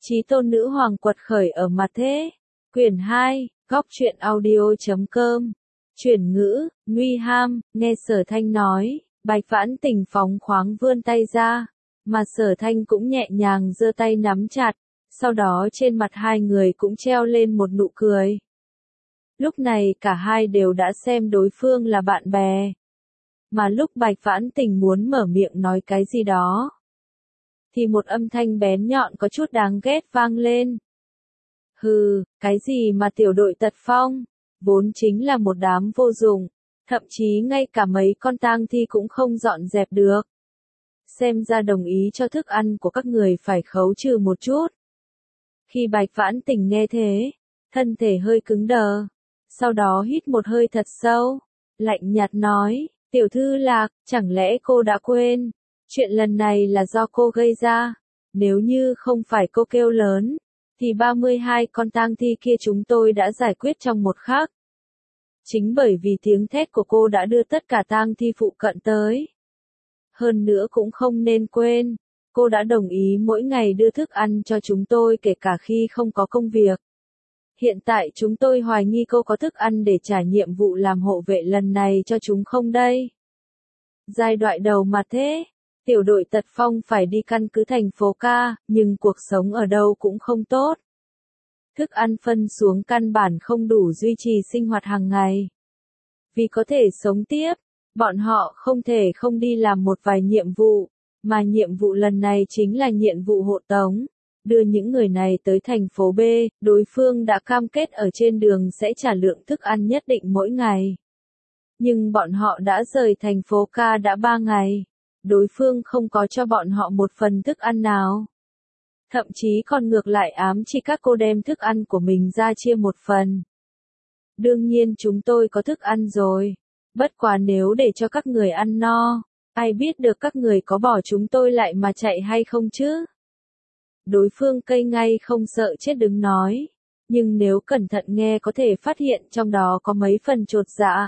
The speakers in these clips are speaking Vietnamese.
Chí tôn nữ hoàng quật khởi ở mặt thế. Quyển 2, góc truyện audio.com. Chuyển ngữ, nguy ham, nghe Sở Thanh nói, Bạch Vãn Tình phóng khoáng vươn tay ra, mà Sở Thanh cũng nhẹ nhàng giơ tay nắm chặt, sau đó trên mặt hai người cũng treo lên một nụ cười. Lúc này cả hai đều đã xem đối phương là bạn bè. Mà lúc Bạch Vãn Tình muốn mở miệng nói cái gì đó, thì một âm thanh bén nhọn có chút đáng ghét vang lên. Hừ, cái gì mà tiểu đội Tật Phong, vốn chính là một đám vô dụng, thậm chí ngay cả mấy con tang thi cũng không dọn dẹp được. Xem ra đồng ý cho thức ăn của các người phải khấu trừ một chút. Khi Bạch Vãn Tình nghe thế, thân thể hơi cứng đờ, sau đó hít một hơi thật sâu, lạnh nhạt nói, tiểu thư Lạc, chẳng lẽ cô đã quên, chuyện lần này là do cô gây ra, nếu như không phải cô kêu lớn, thì 32 con tang thi kia chúng tôi đã giải quyết trong một khắc. Chính bởi vì tiếng thét của cô đã đưa tất cả tang thi phụ cận tới. Hơn nữa cũng không nên quên, cô đã đồng ý mỗi ngày đưa thức ăn cho chúng tôi kể cả khi không có công việc. Hiện tại chúng tôi hoài nghi cô có thức ăn để trả nhiệm vụ làm hộ vệ lần này cho chúng không đây. Giai đoạn đầu mà thế, tiểu đội Tật Phong phải đi căn cứ thành phố ca, nhưng cuộc sống ở đâu cũng không tốt. Thức ăn phân xuống căn bản không đủ duy trì sinh hoạt hàng ngày. Vì có thể sống tiếp, bọn họ không thể không đi làm một vài nhiệm vụ, mà nhiệm vụ lần này chính là nhiệm vụ hộ tống. Đưa những người này tới thành phố B, đối phương đã cam kết ở trên đường sẽ trả lượng thức ăn nhất định mỗi ngày. Nhưng bọn họ đã rời thành phố Ca đã 3 ngày, đối phương không có cho bọn họ một phần thức ăn nào. Thậm chí còn ngược lại ám chỉ các cô đem thức ăn của mình ra chia một phần. Đương nhiên chúng tôi có thức ăn rồi, bất quá nếu để cho các người ăn no, ai biết được các người có bỏ chúng tôi lại mà chạy hay không chứ? Đối phương cây ngay không sợ chết đứng nói, nhưng nếu cẩn thận nghe có thể phát hiện trong đó có mấy phần chột dạ.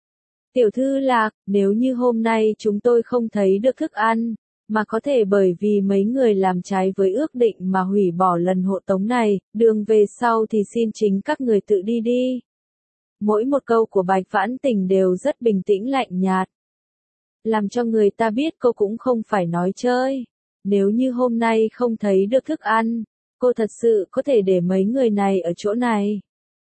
Tiểu thư Lạc, nếu như hôm nay chúng tôi không thấy được thức ăn, mà có thể bởi vì mấy người làm trái với ước định mà hủy bỏ lần hộ tống này, đường về sau thì xin chính các người tự đi đi. Mỗi một câu của Bạch Vãn Tình đều rất bình tĩnh lạnh nhạt. Làm cho người ta biết cô cũng không phải nói chơi. Nếu như hôm nay không thấy được thức ăn, cô thật sự có thể để mấy người này ở chỗ này.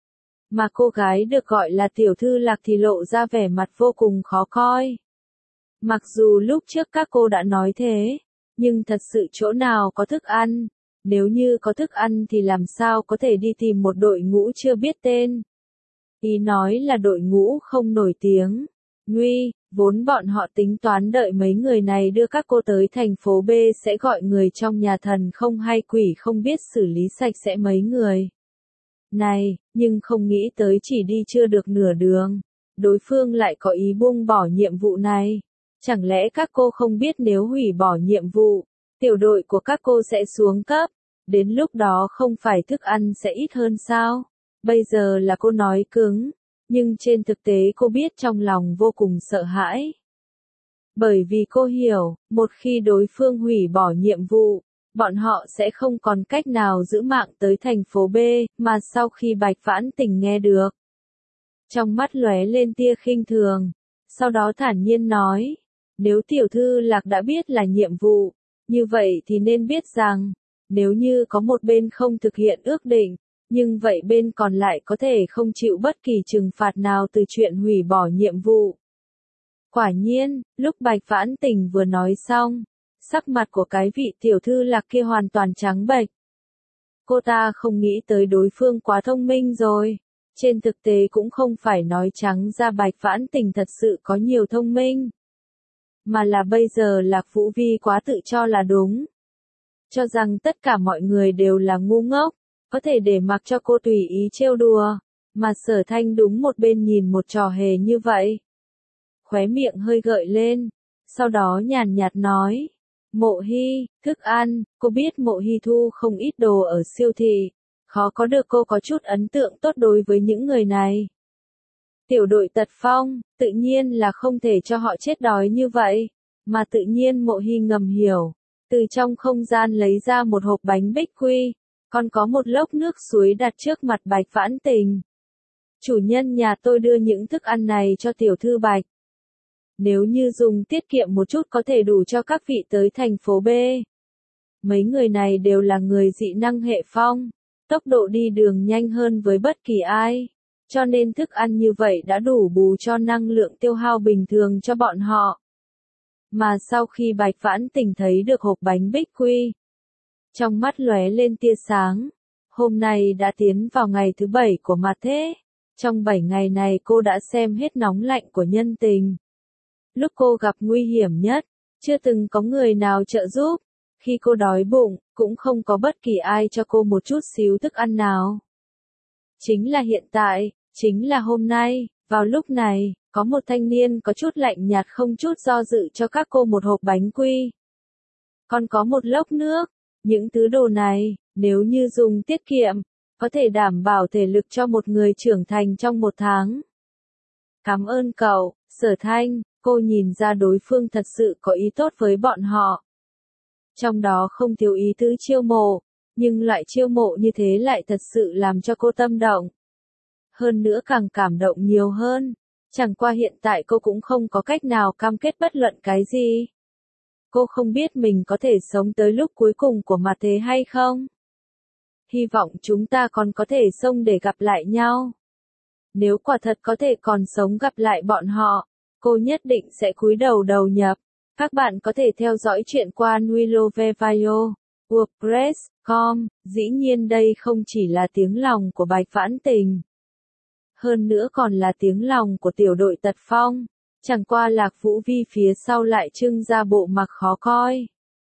Mà cô gái được gọi là tiểu thư Lạc thì lộ ra vẻ mặt vô cùng khó coi. Mặc dù lúc trước các cô đã nói thế, nhưng thật sự chỗ nào có thức ăn, nếu như có thức ăn thì làm sao có thể đi tìm một đội ngũ chưa biết tên. Ý nói là đội ngũ không nổi tiếng. Nguy, vốn bọn họ tính toán đợi mấy người này đưa các cô tới thành phố B sẽ gọi người trong nhà thần không hay quỷ không biết xử lý sạch sẽ mấy người này, nhưng không nghĩ tới chỉ đi chưa được nửa đường, đối phương lại có ý buông bỏ nhiệm vụ này. Chẳng lẽ các cô không biết nếu hủy bỏ nhiệm vụ, tiểu đội của các cô sẽ xuống cấp, đến lúc đó không phải thức ăn sẽ ít hơn sao? Bây giờ là cô nói cứng, nhưng trên thực tế cô biết trong lòng vô cùng sợ hãi. Bởi vì cô hiểu, một khi đối phương hủy bỏ nhiệm vụ, bọn họ sẽ không còn cách nào giữ mạng tới thành phố B, mà sau khi Bạch Vãn Tình nghe được, trong mắt lóe lên tia khinh thường, sau đó thản nhiên nói, nếu tiểu thư Lạc đã biết là nhiệm vụ, như vậy thì nên biết rằng, nếu như có một bên không thực hiện ước định, nhưng vậy bên còn lại có thể không chịu bất kỳ trừng phạt nào từ chuyện hủy bỏ nhiệm vụ. Quả nhiên, lúc Bạch Vãn Tình vừa nói xong, sắc mặt của cái vị tiểu thư Lạc kia hoàn toàn trắng bệch. Cô ta không nghĩ tới đối phương quá thông minh rồi. Trên thực tế cũng không phải nói trắng ra Bạch Vãn Tình thật sự có nhiều thông minh, mà là bây giờ Lạc Vũ Vi quá tự cho là đúng. Cho rằng tất cả mọi người đều là ngu ngốc, có thể để mặc cho cô tùy ý trêu đùa, mà Sở Thanh đúng một bên nhìn một trò hề như vậy. Khóe miệng hơi gợi lên, sau đó nhàn nhạt nói, Mộ Hy, thức ăn, cô biết Mộ Hy thu không ít đồ ở siêu thị, khó có được cô có chút ấn tượng tốt đối với những người này. Tiểu đội Tật Phong, tự nhiên là không thể cho họ chết đói như vậy, mà tự nhiên Mộ Hy ngầm hiểu, từ trong không gian lấy ra một hộp bánh bích quy, Còn có một lốc nước suối đặt trước mặt Bạch Vãn Tình. Chủ nhân nhà tôi đưa những thức ăn này cho tiểu thư Bạch. Nếu như dùng tiết kiệm một chút có thể đủ cho các vị tới thành phố B. Mấy người này đều là người dị năng hệ phong, tốc độ đi đường nhanh hơn với bất kỳ ai. Cho nên thức ăn như vậy đã đủ bù cho năng lượng tiêu hao bình thường cho bọn họ. Mà sau khi Bạch Vãn Tình thấy được hộp bánh bích quy, trong mắt lóe lên tia sáng. Hôm nay đã tiến vào ngày thứ 7 của mặt thế. Trong 7 ngày này cô đã xem hết nóng lạnh của nhân tình. Lúc cô gặp nguy hiểm nhất, chưa từng có người nào trợ giúp. Khi cô đói bụng, cũng không có bất kỳ ai cho cô một chút xíu thức ăn nào. Chính là hiện tại, chính là hôm nay, vào lúc này, có một thanh niên có chút lạnh nhạt không chút do dự cho các cô một hộp bánh quy. Còn có một lốc nước. Những thứ đồ này, nếu như dùng tiết kiệm, có thể đảm bảo thể lực cho một người trưởng thành trong 1 tháng. Cảm ơn cậu, Sở Thanh, cô nhìn ra đối phương thật sự có ý tốt với bọn họ. Trong đó không thiếu ý tứ chiêu mộ, nhưng loại chiêu mộ như thế lại thật sự làm cho cô tâm động. Hơn nữa càng cảm động nhiều hơn, chẳng qua hiện tại cô cũng không có cách nào cam kết bất luận cái gì. Cô không biết mình có thể sống tới lúc cuối cùng của mặt thế hay không. Hy vọng chúng ta còn có thể sống để gặp lại nhau. Nếu quả thật có thể còn sống gặp lại bọn họ, cô nhất định sẽ cúi đầu đầu nhập. Các bạn có thể theo dõi chuyện qua Nuilovevaio, WordPress.com, dĩ nhiên đây không chỉ là tiếng lòng của Bạch Vãn Tình. Hơn nữa còn là tiếng lòng của tiểu đội Tật Phong. Chẳng qua Lạc Vũ Vi phía sau lại trưng ra bộ mặt khó coi.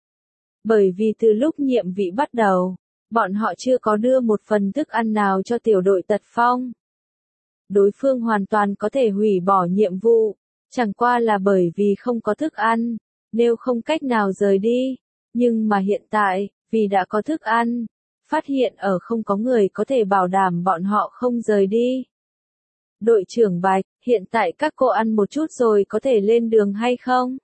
Bởi vì từ lúc nhiệm vị bắt đầu, bọn họ chưa có đưa một phần thức ăn nào cho tiểu đội Tật Phong. Đối phương hoàn toàn có thể hủy bỏ nhiệm vụ, chẳng qua là bởi vì không có thức ăn, nếu không cách nào rời đi. Nhưng mà hiện tại, vì đã có thức ăn, phát hiện ở không có người có thể bảo đảm bọn họ không rời đi. Đội trưởng Bạch, hiện tại các cô ăn một chút rồi có thể lên đường hay không?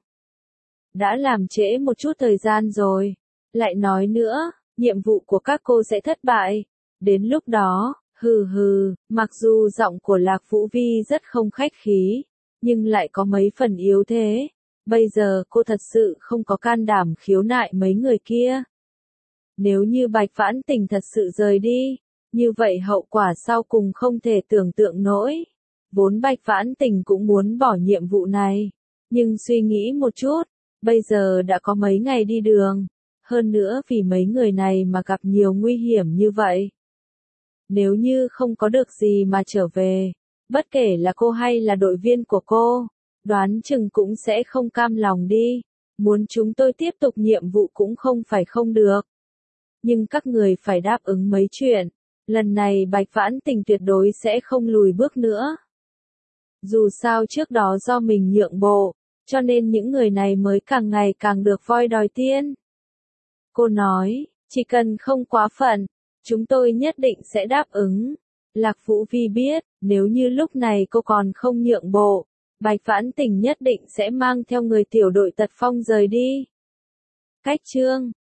Đã làm trễ một chút thời gian rồi. Lại nói nữa, nhiệm vụ của các cô sẽ thất bại. Đến lúc đó, mặc dù giọng của Lạc Vũ Vi rất không khách khí, nhưng lại có mấy phần yếu thế. Bây giờ cô thật sự không có can đảm khiếu nại mấy người kia. Nếu như Bạch Vãn Tình thật sự rời đi, như vậy hậu quả sau cùng không thể tưởng tượng nổi. Vốn Bạch Vãn Tình cũng muốn bỏ nhiệm vụ này, nhưng suy nghĩ một chút, bây giờ đã có mấy ngày đi đường, hơn nữa vì mấy người này mà gặp nhiều nguy hiểm như vậy. Nếu như không có được gì mà trở về, bất kể là cô hay là đội viên của cô, đoán chừng cũng sẽ không cam lòng đi, muốn chúng tôi tiếp tục nhiệm vụ cũng không phải không được. Nhưng các người phải đáp ứng mấy chuyện, lần này Bạch Vãn Tình tuyệt đối sẽ không lùi bước nữa. Dù sao trước đó do mình nhượng bộ, cho nên những người này mới càng ngày càng được voi đòi tiên. Cô nói, chỉ cần không quá phận, chúng tôi nhất định sẽ đáp ứng. Lạc Vũ Vi biết, nếu như lúc này cô còn không nhượng bộ, Bạch Vãn Tình nhất định sẽ mang theo người tiểu đội Tật Phong rời đi. Cách chương